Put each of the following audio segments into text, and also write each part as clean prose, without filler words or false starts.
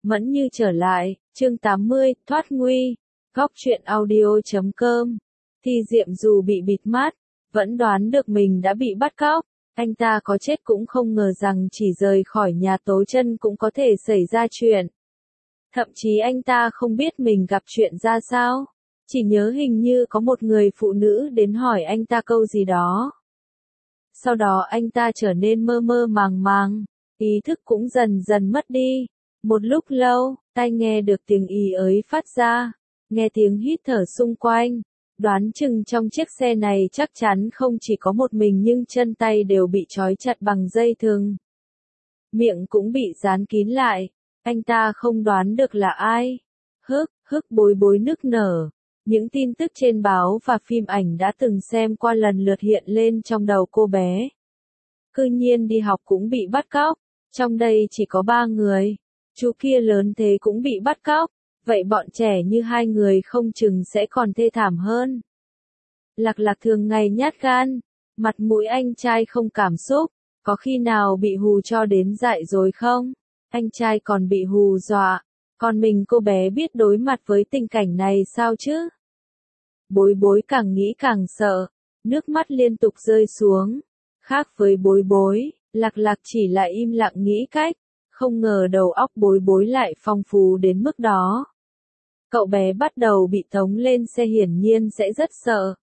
Mẫn Như trở lại, chương 80, thoát nguy, góc truyện audio.com. Thi Diệm dù bị bịt mắt, vẫn đoán được mình đã bị bắt cóc. Anh ta có chết cũng không ngờ rằng chỉ rời khỏi nhà Tố Chân cũng có thể xảy ra chuyện. Thậm chí anh ta không biết mình gặp chuyện ra sao. Chỉ nhớ hình như có một người phụ nữ đến hỏi anh ta câu gì đó. Sau đó anh ta trở nên mơ mơ màng màng, ý thức cũng dần dần mất đi. Một lúc lâu, tai nghe được tiếng ì ới phát ra, nghe tiếng hít thở xung quanh. Đoán chừng trong chiếc xe này chắc chắn không chỉ có một mình nhưng chân tay đều bị trói chặt bằng dây thừng. Miệng cũng bị dán kín lại, anh ta không đoán được là ai. Hức bối bối nức nở. Những tin tức trên báo và phim ảnh đã từng xem qua lần lượt hiện lên trong đầu cô bé. Cư nhiên đi học cũng bị bắt cóc, trong đây chỉ có 3 người. Chú kia lớn thế cũng bị bắt cóc, vậy bọn trẻ như 2 người không chừng sẽ còn thê thảm hơn. Lạc Lạc thường ngày nhát gan, mặt mũi anh trai không cảm xúc, có khi nào bị hù cho đến dại rồi không? Anh trai còn bị hù dọa, còn mình cô bé biết đối mặt với tình cảnh này sao chứ? Bối bối càng nghĩ càng sợ, nước mắt liên tục rơi xuống. Khác với bối bối, Lạc Lạc chỉ là im lặng nghĩ cách. Không ngờ đầu óc bối bối lại phong phú đến mức đó. Cậu bé bắt đầu bị tống lên xe hiển nhiên sẽ rất sợ.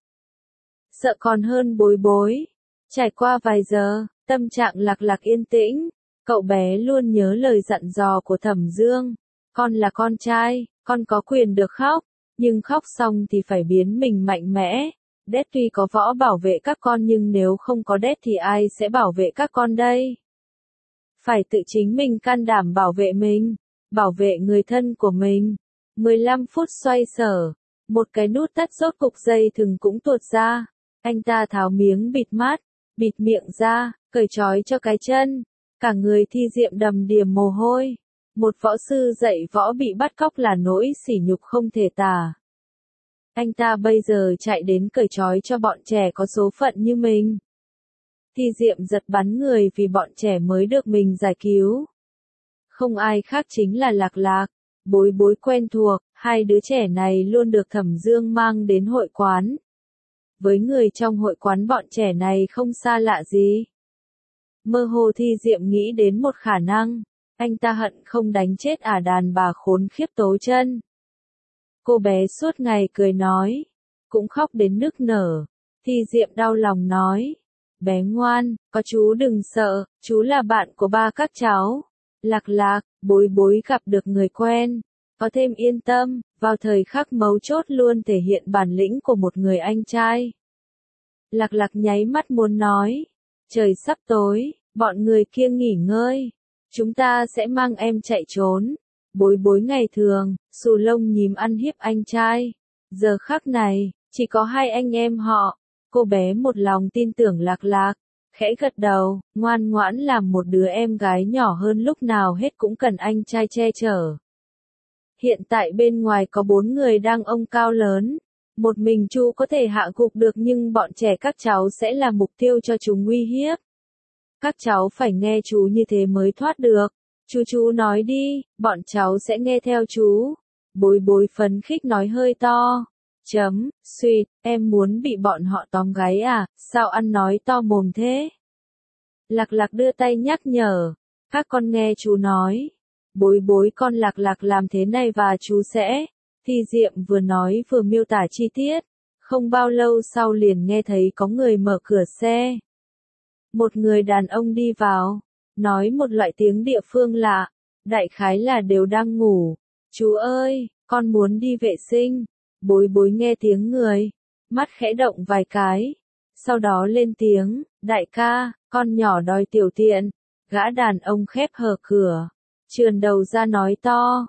Sợ còn hơn bối bối. Trải qua vài giờ, tâm trạng Lạc Lạc yên tĩnh. Cậu bé luôn nhớ lời dặn dò của Thẩm Dương. Con là con trai, con có quyền được khóc. Nhưng khóc xong thì phải biến mình mạnh mẽ. Dad tuy có võ bảo vệ các con nhưng nếu không có Dad thì ai sẽ bảo vệ các con đây? Phải tự chính mình can đảm bảo vệ mình, bảo vệ người thân của mình. 15 phút xoay sở, một cái nút thắt rốt cục dây thừng cũng tuột ra. Anh ta tháo miếng bịt mắt, bịt miệng ra, cởi trói cho cái chân. Cả người Thi Diệm đầm đìa mồ hôi. Một võ sư dạy võ bị bắt cóc là nỗi sỉ nhục không thể tả. Anh ta bây giờ chạy đến cởi trói cho bọn trẻ có số phận như mình. Thi Diệm giật bắn người vì bọn trẻ mới được mình giải cứu. Không ai khác chính là Lạc Lạc, bối bối quen thuộc, hai đứa trẻ này luôn được Thẩm Dương mang đến hội quán. Với người trong hội quán bọn trẻ này không xa lạ gì. Mơ hồ Thi Diệm nghĩ đến một khả năng, anh ta hận không đánh chết đàn bà khốn khiếp Tố Chân. Cô bé suốt ngày cười nói, cũng khóc đến nức nở. Thi Diệm đau lòng nói, bé ngoan, có chú đừng sợ, chú là bạn của ba các cháu. Lạc Lạc, bối bối gặp được người quen, có thêm yên tâm, vào thời khắc mấu chốt luôn thể hiện bản lĩnh của một người anh trai. Lạc Lạc nháy mắt muốn nói, trời sắp tối, bọn người kia nghỉ ngơi, chúng ta sẽ mang em chạy trốn. Bối bối ngày thường, xù lông nhím ăn hiếp anh trai. Giờ khắc này, chỉ có hai anh em họ. Cô bé một lòng tin tưởng Lạc Lạc, khẽ gật đầu, ngoan ngoãn làm một đứa em gái nhỏ hơn lúc nào hết cũng cần anh trai che chở. Hiện tại bên ngoài có 4 người đang ông cao lớn. Một mình chú có thể hạ gục được nhưng bọn trẻ các cháu sẽ là mục tiêu cho chúng uy hiếp. Các cháu phải nghe chú như thế mới thoát được. Chú nói đi, bọn cháu sẽ nghe theo chú. Bối bối phấn khích nói hơi to. Suýt, em muốn bị bọn họ tóm gáy à, sao ăn nói to mồm thế? Lạc Lạc đưa tay nhắc nhở, các con nghe chú nói. Bối bối con Lạc Lạc làm thế này và chú sẽ. Thi Diệm vừa nói vừa miêu tả chi tiết. Không bao lâu sau liền nghe thấy có người mở cửa xe. Một người đàn ông đi vào, nói một loại tiếng địa phương lạ, đại khái là đều đang ngủ. Chú ơi, con muốn đi vệ sinh. Bối bối nghe tiếng người, mắt khẽ động vài cái, sau đó lên tiếng, đại ca, con nhỏ đòi tiểu tiện. Gã đàn ông khép hờ cửa, trườn đầu ra nói to,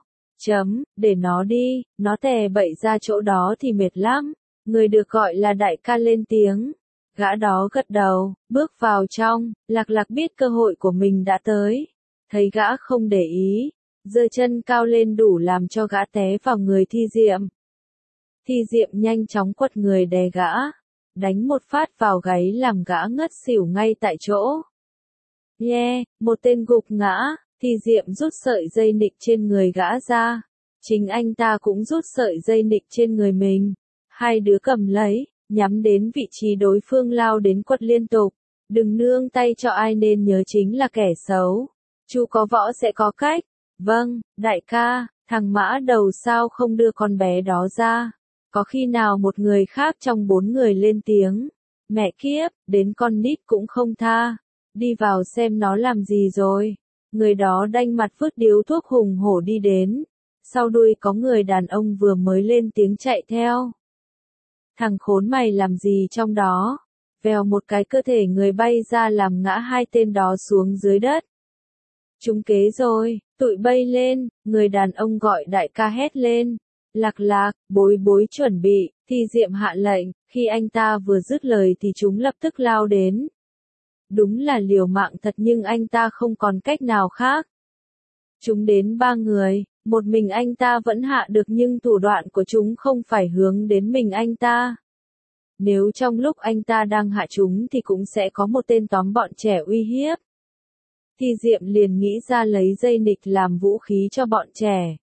để nó đi, nó tè bậy ra chỗ đó thì mệt lắm. Người được gọi là đại ca lên tiếng, gã đó gật đầu, bước vào trong. Lạc Lạc biết cơ hội của mình đã tới, thấy gã không để ý, giơ chân cao lên đủ làm cho gã té vào người Thi Diệm. Thi Diệm nhanh chóng quật người đè gã, đánh một phát vào gáy làm gã ngất xỉu ngay tại chỗ. Một tên gục ngã, Thì Diệm rút sợi dây nịt trên người gã ra. Chính anh ta cũng rút sợi dây nịt trên người mình. Hai đứa cầm lấy, nhắm đến vị trí đối phương lao đến quật liên tục. Đừng nương tay cho ai nên nhớ chính là kẻ xấu. Chú có võ sẽ có cách. Vâng, đại ca, thằng Mã Đầu sao không đưa con bé đó ra? Có khi nào một người khác trong 4 người lên tiếng. Mẹ kiếp, đến con nít cũng không tha. Đi vào xem nó làm gì rồi. Người đó đanh mặt vứt điếu thuốc hùng hổ đi đến. Sau đuôi có người đàn ông vừa mới lên tiếng chạy theo. Thằng khốn mày làm gì trong đó? Vèo một cái cơ thể người bay ra làm ngã hai tên đó xuống dưới đất. Trúng kế rồi, tụi bay lên, người đàn ông gọi đại ca hét lên. Lạc lạc, bối bối chuẩn bị, thì Diệm hạ lệnh, khi anh ta vừa dứt lời thì chúng lập tức lao đến. Đúng là liều mạng thật nhưng anh ta không còn cách nào khác. Chúng đến 3 người, một mình anh ta vẫn hạ được nhưng thủ đoạn của chúng không phải hướng đến mình anh ta. Nếu trong lúc anh ta đang hạ chúng thì cũng sẽ có một tên tóm bọn trẻ uy hiếp. Thì Diệm liền nghĩ ra lấy dây nịt làm vũ khí cho bọn trẻ.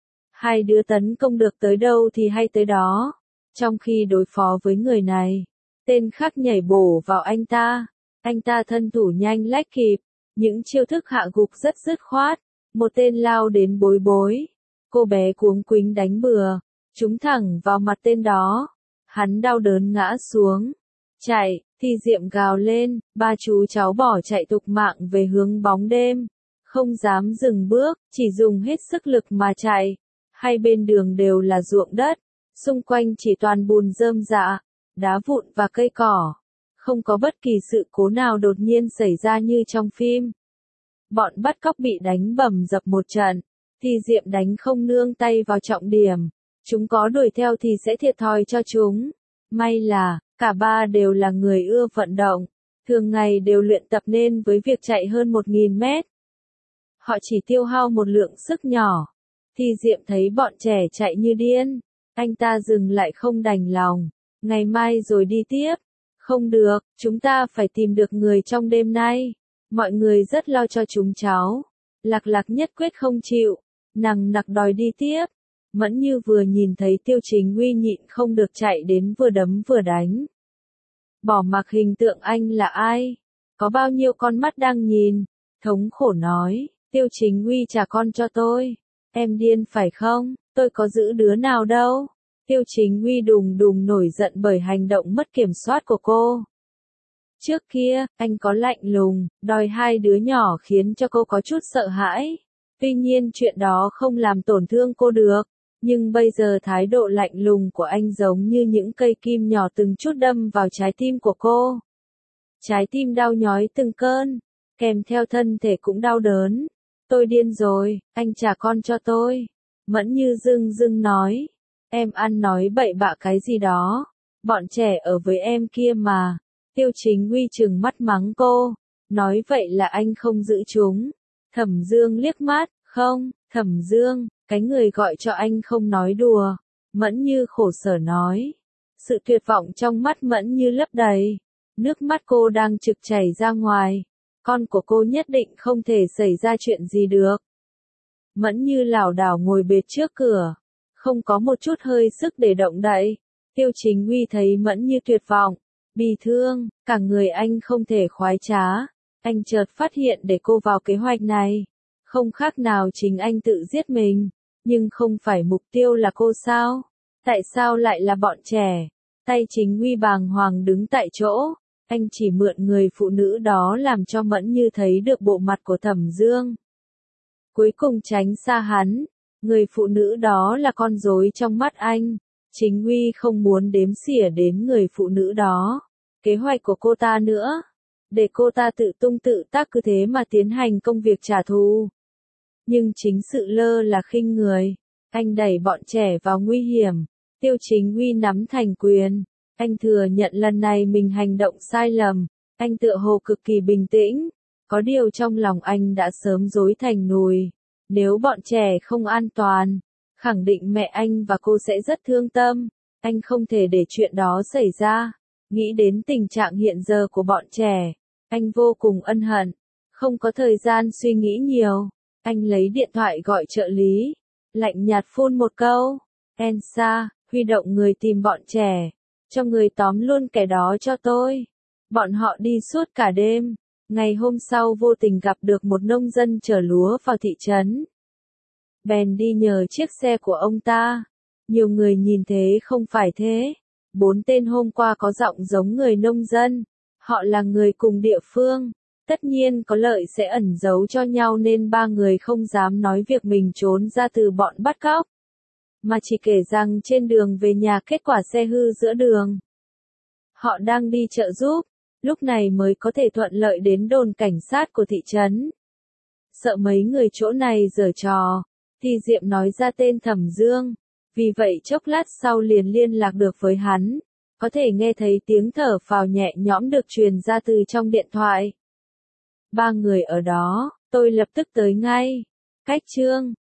Hai đứa tấn công được tới đâu thì hay tới đó. Trong khi đối phó với người này, tên khác nhảy bổ vào anh ta. Anh ta thân thủ nhanh lách kịp, những chiêu thức hạ gục rất dứt khoát. Một tên lao đến bối bối. Cô bé cuống quýnh đánh bừa, trúng thẳng vào mặt tên đó. Hắn đau đớn ngã xuống. Chạy, thì Diệm gào lên, 3 chú cháu bỏ chạy tục mạng về hướng bóng đêm. Không dám dừng bước, chỉ dùng hết sức lực mà chạy. Hai bên đường đều là ruộng đất, xung quanh chỉ toàn bùn rơm rạ, đá vụn và cây cỏ. Không có bất kỳ sự cố nào đột nhiên xảy ra như trong phim. Bọn bắt cóc bị đánh bầm dập một trận, thì Diệm đánh không nương tay vào trọng điểm. Chúng có đuổi theo thì sẽ thiệt thòi cho chúng. May là, cả ba đều là người ưa vận động, thường ngày đều luyện tập nên với việc chạy hơn 1000 mét. Họ chỉ tiêu hao một lượng sức nhỏ. Thì Diệm thấy bọn trẻ chạy như điên. Anh ta dừng lại không đành lòng. Ngày mai rồi đi tiếp. Không được, chúng ta phải tìm được người trong đêm nay. Mọi người rất lo cho chúng cháu. Lạc lạc nhất quyết không chịu. Nằng nặc đòi đi tiếp. Mẫn Như vừa nhìn thấy Tiêu Chính Uy nhịn không được chạy đến vừa đấm vừa đánh. Bỏ mặc hình tượng anh là ai? Có bao nhiêu con mắt đang nhìn? Thống khổ nói, Tiêu Chính Uy trả con cho tôi. Em điên phải không? Tôi có giữ đứa nào đâu. Tiêu Chính Uy đùng đùng nổi giận bởi hành động mất kiểm soát của cô. Trước kia, anh có lạnh lùng, đòi hai đứa nhỏ khiến cho cô có chút sợ hãi. Tuy nhiên chuyện đó không làm tổn thương cô được. Nhưng bây giờ thái độ lạnh lùng của anh giống như những cây kim nhỏ từng chút đâm vào trái tim của cô. Trái tim đau nhói từng cơn, kèm theo thân thể cũng đau đớn. Tôi điên rồi, anh trả con cho tôi. Mẫn Như dưng dưng nói. Em ăn nói bậy bạ cái gì đó. Bọn trẻ ở với em kia mà. Tiêu Chính Uy trừng mắt mắng cô. Nói vậy là anh không giữ chúng. Thẩm Dương liếc mắt. Không, Thẩm Dương, cái người gọi cho anh không nói đùa. Mẫn Như khổ sở nói. Sự tuyệt vọng trong mắt Mẫn Như lấp đầy. Nước mắt cô đang trực chảy ra ngoài. Con của cô nhất định không thể xảy ra chuyện gì được. Mẫn Như lảo đảo ngồi bệt trước cửa. Không có một chút hơi sức để động đậy. Tiêu Chính Uy thấy Mẫn Như tuyệt vọng, bi thương, cả người anh không thể khoái trá. Anh chợt phát hiện để cô vào kế hoạch này. Không khác nào chính anh tự giết mình. Nhưng không phải mục tiêu là cô sao? Tại sao lại là bọn trẻ? Tay Chính Uy bàng hoàng đứng tại chỗ. Anh chỉ mượn người phụ nữ đó làm cho Mẫn Như thấy được bộ mặt của Thẩm Dương. Cuối cùng tránh xa hắn. Người phụ nữ đó là con rối trong mắt anh. Chính Uy không muốn đếm xỉa đến người phụ nữ đó. Kế hoạch của cô ta nữa. Để cô ta tự tung tự tác cứ thế mà tiến hành công việc trả thù. Nhưng chính sự lơ là khinh người. Anh đẩy bọn trẻ vào nguy hiểm. Tiêu Chính Uy nắm thành quyền. Anh thừa nhận lần này mình hành động sai lầm. Anh tựa hồ cực kỳ bình tĩnh. Có điều trong lòng anh đã sớm rối thành nùi. Nếu bọn trẻ không an toàn, khẳng định mẹ anh và cô sẽ rất thương tâm. Anh không thể để chuyện đó xảy ra. Nghĩ đến tình trạng hiện giờ của bọn trẻ, anh vô cùng ân hận. Không có thời gian suy nghĩ nhiều. Anh lấy điện thoại gọi trợ lý, lạnh nhạt phun một câu. Elsa, huy động người tìm bọn trẻ, cho người tóm luôn kẻ đó cho tôi. Bọn họ đi suốt cả đêm. Ngày hôm sau vô tình gặp được một nông dân chở lúa vào thị trấn. Bèn đi nhờ chiếc xe của ông ta. Nhiều người nhìn thế không phải thế. 4 tên hôm qua có giọng giống người nông dân. Họ là người cùng địa phương. Tất nhiên có lợi sẽ ẩn giấu cho nhau nên 3 người không dám nói việc mình trốn ra từ bọn bắt cóc. Mà chỉ kể rằng trên đường về nhà kết quả xe hư giữa đường. Họ đang đi trợ giúp, lúc này mới có thể thuận lợi đến đồn cảnh sát của thị trấn. Sợ mấy người chỗ này giở trò, thì Diệm nói ra tên Thẩm Dương. Vì vậy chốc lát sau liền liên lạc được với hắn. Có thể nghe thấy tiếng thở phào nhẹ nhõm được truyền ra từ trong điện thoại. 3 người ở đó, tôi lập tức tới ngay. Cách Trương.